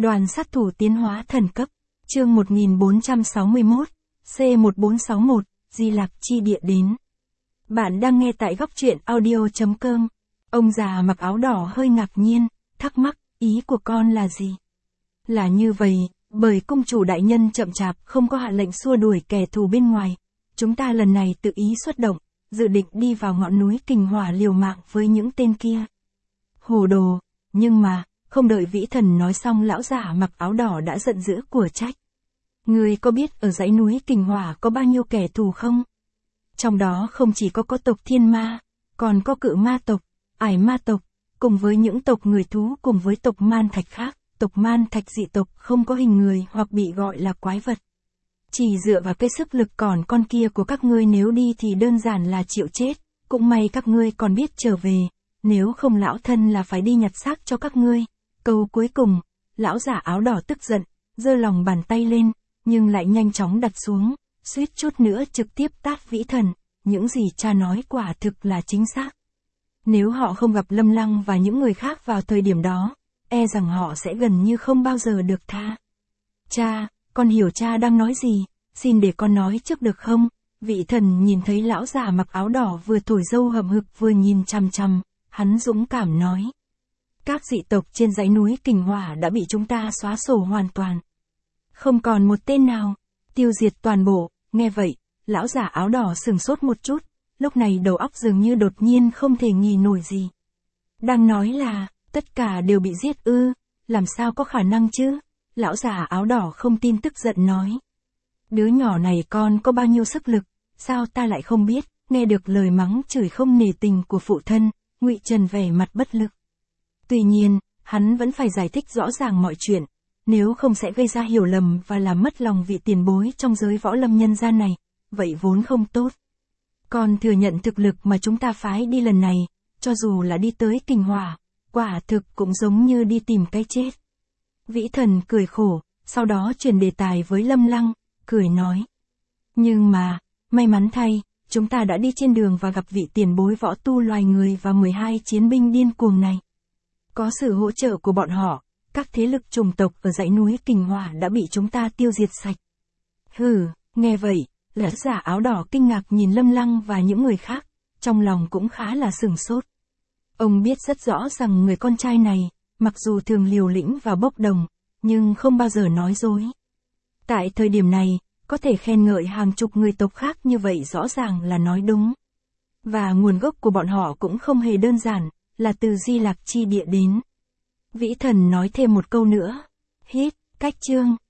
Đoàn sát thủ tiến hóa thần cấp, chương 1461, C1461, Di Lạc Chi Địa đến. Bạn đang nghe tại góc truyện audio.com. Ông già mặc áo đỏ hơi ngạc nhiên, thắc mắc, ý của con là gì? Là như vậy, bởi cung chủ đại nhân chậm chạp không có hạ lệnh xua đuổi kẻ thù bên ngoài. Chúng ta lần này tự ý xuất động, dự định đi vào ngọn núi Kình Hỏa liều mạng với những tên kia. Hồ đồ, nhưng mà, không đợi Vĩ Thần nói xong lão giả mặc áo đỏ đã giận dữ của trách. Ngươi có biết ở dãy núi Kình Hỏa có bao nhiêu kẻ thù không? Trong đó không chỉ có tộc Thiên Ma, còn có Cự Ma tộc, Ải Ma tộc, cùng với những tộc người thú cùng với tộc Man Thạch khác. Tộc Man Thạch dị tộc không có hình người hoặc bị gọi là quái vật. Chỉ dựa vào cái sức lực còn con kia của các ngươi nếu đi thì đơn giản là chịu chết, cũng may các ngươi còn biết trở về, nếu không lão thân là phải đi nhặt xác cho các ngươi. Câu cuối cùng, lão giả áo đỏ tức giận, giơ lòng bàn tay lên, nhưng lại nhanh chóng đặt xuống, suýt chút nữa trực tiếp tát Vĩ Thần, những gì cha nói quả thực là chính xác. Nếu họ không gặp Lâm Lăng và những người khác vào thời điểm đó, e rằng họ sẽ gần như không bao giờ được tha. Cha, con hiểu cha đang nói gì, xin để con nói trước được không? Vĩ Thần nhìn thấy lão già mặc áo đỏ vừa thổi dâu hậm hực vừa nhìn chằm chằm, hắn dũng cảm nói. Các dị tộc trên dãy núi Kình Hỏa đã bị chúng ta xóa sổ hoàn toàn. Không còn một tên nào, tiêu diệt toàn bộ. Nghe vậy, lão giả áo đỏ sửng sốt một chút, lúc này đầu óc dường như đột nhiên không thể nghĩ nổi gì. Đang nói là, tất cả đều bị giết ư, làm sao có khả năng chứ? Lão già áo đỏ không tin tức giận nói. Đứa nhỏ này con có bao nhiêu sức lực, sao ta lại không biết? Nghe được lời mắng chửi không nể tình của phụ thân, Ngụy Trần vẻ mặt bất lực. Tuy nhiên, hắn vẫn phải giải thích rõ ràng mọi chuyện, nếu không sẽ gây ra hiểu lầm và làm mất lòng vị tiền bối trong giới võ lâm nhân gian này, vậy vốn không tốt. Con thừa nhận thực lực mà chúng ta phái đi lần này, cho dù là đi tới Kình Hỏa, quả thực cũng giống như đi tìm cái chết. Vĩ Thần cười khổ, sau đó chuyển đề tài với Lâm Lăng, cười nói. Nhưng mà, may mắn thay, chúng ta đã đi trên đường và gặp vị tiền bối võ tu loài người và 12 chiến binh điên cuồng này. Có sự hỗ trợ của bọn họ, các thế lực chủng tộc ở dãy núi Kình Hỏa đã bị chúng ta tiêu diệt sạch. Hừ, nghe vậy, lão giả áo đỏ kinh ngạc nhìn Lâm Lăng và những người khác, trong lòng cũng khá là sửng sốt. Ông biết rất rõ rằng người con trai này, mặc dù thường liều lĩnh và bốc đồng, nhưng không bao giờ nói dối. Tại thời điểm này, có thể khen ngợi hàng chục người tộc khác như vậy rõ ràng là nói đúng. Và nguồn gốc của bọn họ cũng không hề đơn giản, là từ Di Lạc Chi Địa đến. Vĩ Thần nói thêm một câu nữa. Hít, cách chương.